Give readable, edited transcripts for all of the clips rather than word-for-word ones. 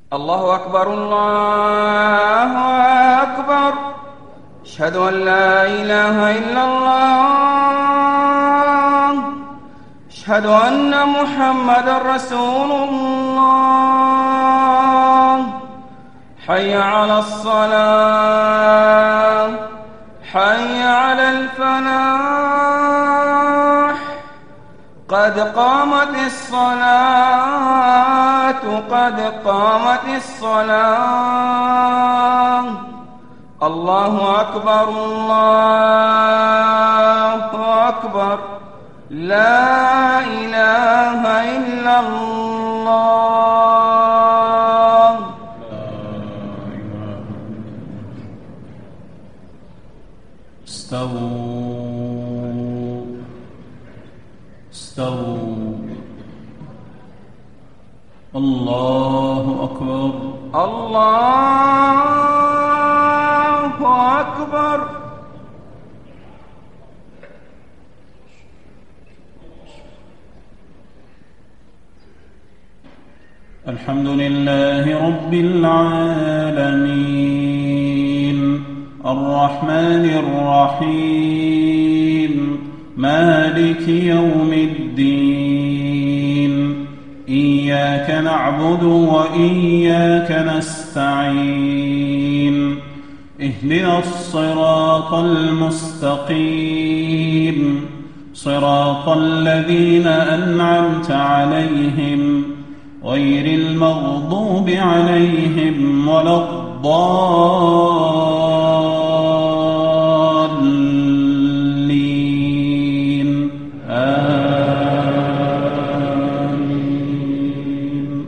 الله أكبر الله أكبر. أشهد أن لا إله إلا الله. أشهد أن محمدا رسول الله. حي على الصلاة، حي على الفلاح. قد قامت الصلاة، قد قامت الصلاة. الله أكبر الله أكبر. لا إله إلا الله. استووا استووا. الله أكبر الله أكبر. الحمد لله رب العالمين، الرحمن الرحيم، مالك يوم الدين. إياك نعبد وإياك نستعين. اهدنا الصراط المستقيم، صراط الذين أنعمت عليهم غير المغضوب عليهم ولا الضالين. آمين.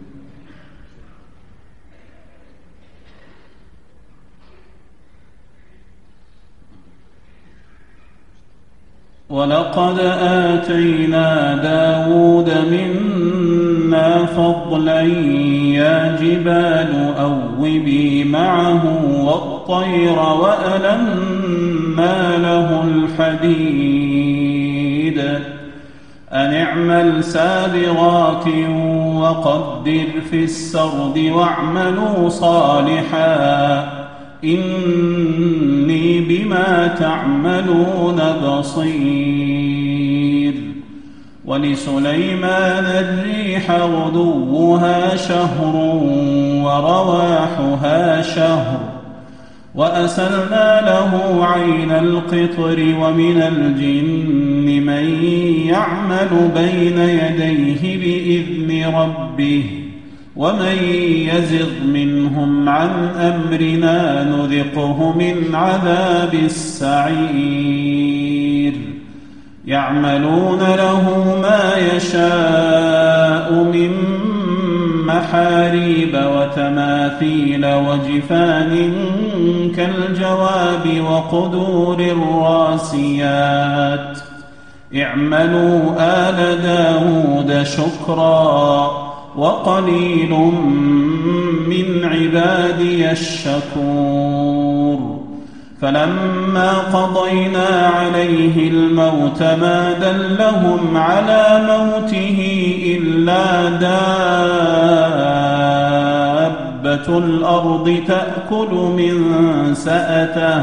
ولقد آتينا داود منا فضلا يا جبال أوبي معه والطير وألنا له الحديد أن اعمل سابغات وقدر في السرد واعملوا صالحا إني بما تعملون بصير. ولسليمان الريح غدوها شهر ورواحها شهر وأسلنا له عين القطر ومن الجن من يعمل بين يديه بإذن ربه ومن يزغ منهم عن أمرنا نذقه من عذاب السعير. يعملون له ما يشاء من محاريب وتماثيل وجفان كالجواب وقدور الراسيات. اعملوا آل داود شكرا وقليل من عبادي الشكور. فلما قضينا عليه الموت ما دلهم على موته إلا دابة الأرض تأكل من سأته.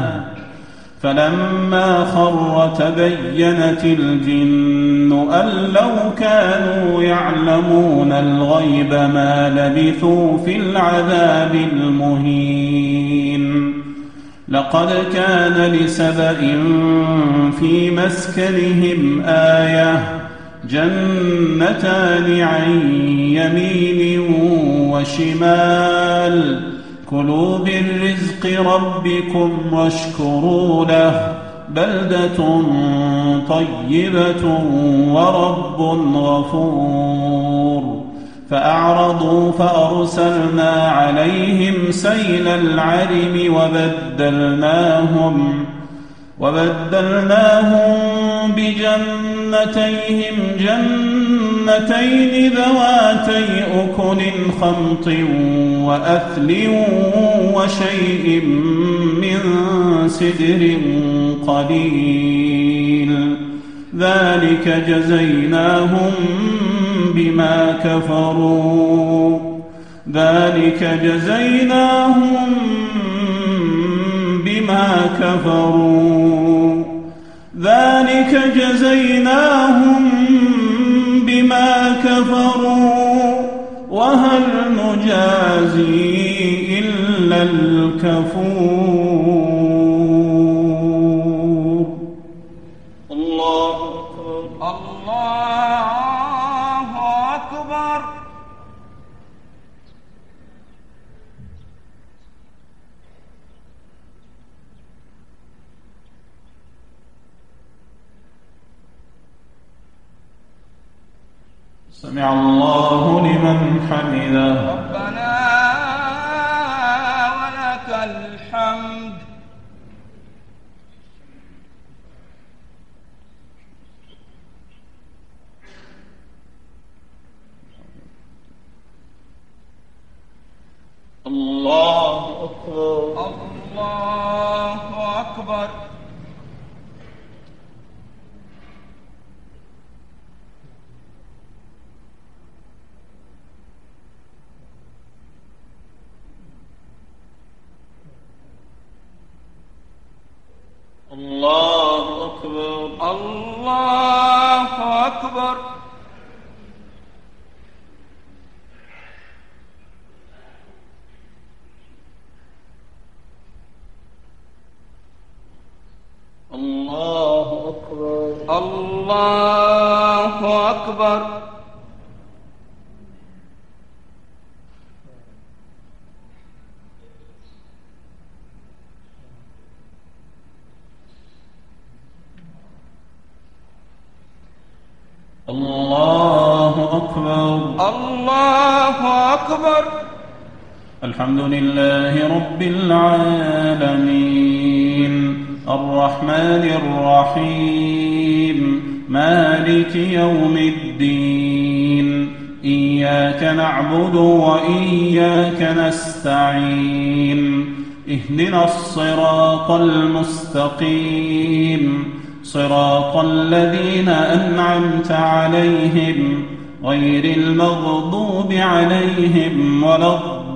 فلما خر تبينت الجن أن لو كانوا يعلمون الغيب ما لبثوا في العذاب المهين. لقد كان لسبإ في مسكنهم آية جنتان عن يمين وشمال كلوا من رزق ربكم واشكروا له بلدة طيبة ورب غفور. فأعرضوا فأرسلنا عليهم سيل العرم وبدلناهم بجنتيهم جنتين ذواتي أكل خمط وأثل وشيء من سدر قليل ذلك جزيناهم بما كفروا ذلك جزيناهم بما كفروا وهل نجازي إلا الكفور. الله أكبر. الله أكبر. سمع الله لمن حمده. ربنا ولك الحمد. الله أكبر. الله أكبر. الله أكبر. الله أكبر. الله أكبر. الله أكبر. الله أكبر. الله أكبر. الحمد لله رب العالمين الرحمن الرحيم مالك يوم الدين إياك نعبد وإياك نستعين اهدنا الصراط المستقيم صراط الذين أنعمت عليهم غير المغضوب عليهم ولا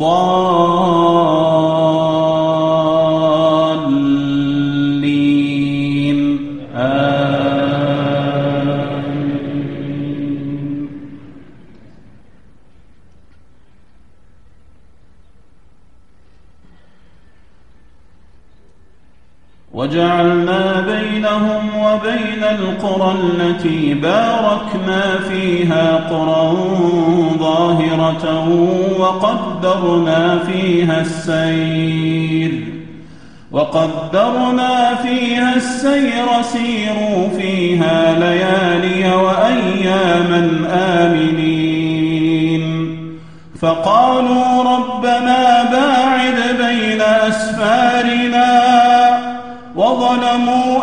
الضالين آمين. وجعلنا بينهم وبين القرى التي باركنا فيها قرى ظاهرة وقدرنا فيها السير سيروا فيها ليالي وأياما آمنين فقالوا ربنا باعد بين أسفارنا وظلموا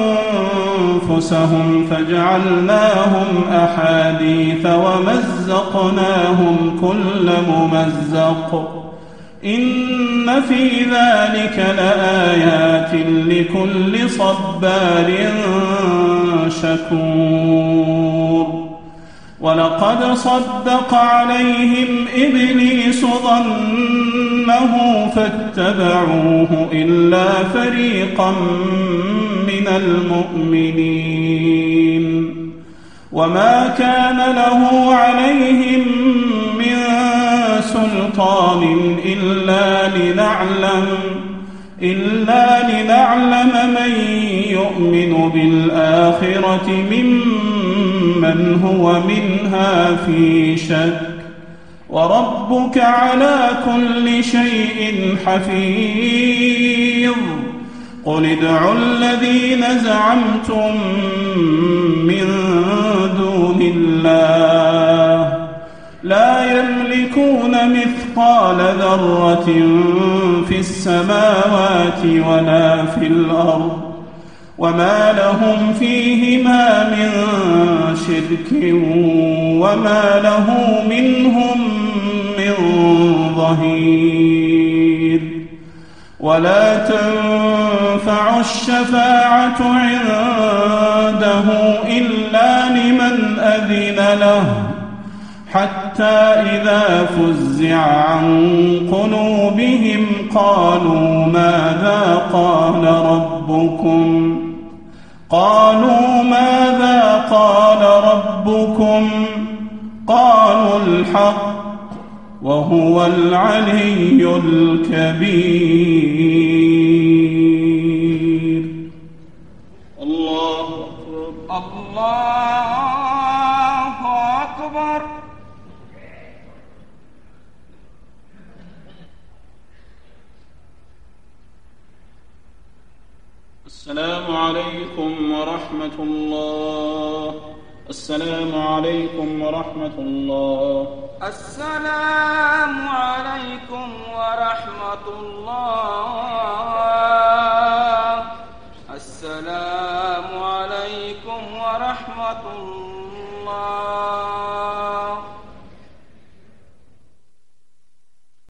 أنفسهم فجعلناهم أحاديث ومزقناهم كل ممزق إن في ذلك لآيات لكل صبار شكور. ولقد صدق عليهم إبليس ظنه فاتبعوه إلا فريقا من المؤمنين وما كان له عليهم من سلطان إلا لنعلم من يؤمن بالآخرة ممن هو منها في شك وربك على كل شيء حفيظ. قل ادعوا الذين زعمتم من دون الله لا يملكون مثقال ذرة في السماوات ولا في الأرض وما لهم فيهما من شرك وما له منهم من ظهير. ولا تنفع الشفاعة عنده إلا لمن أذن له حتى حتى إذا فزع عن قلوبهم قالوا ماذا قال ربكم قالوا الحق وهو العلي الكبير. الله أكبر. الله أكبر. السلام عليكم ورحمة الله. السلام عليكم ورحمة الله. السلام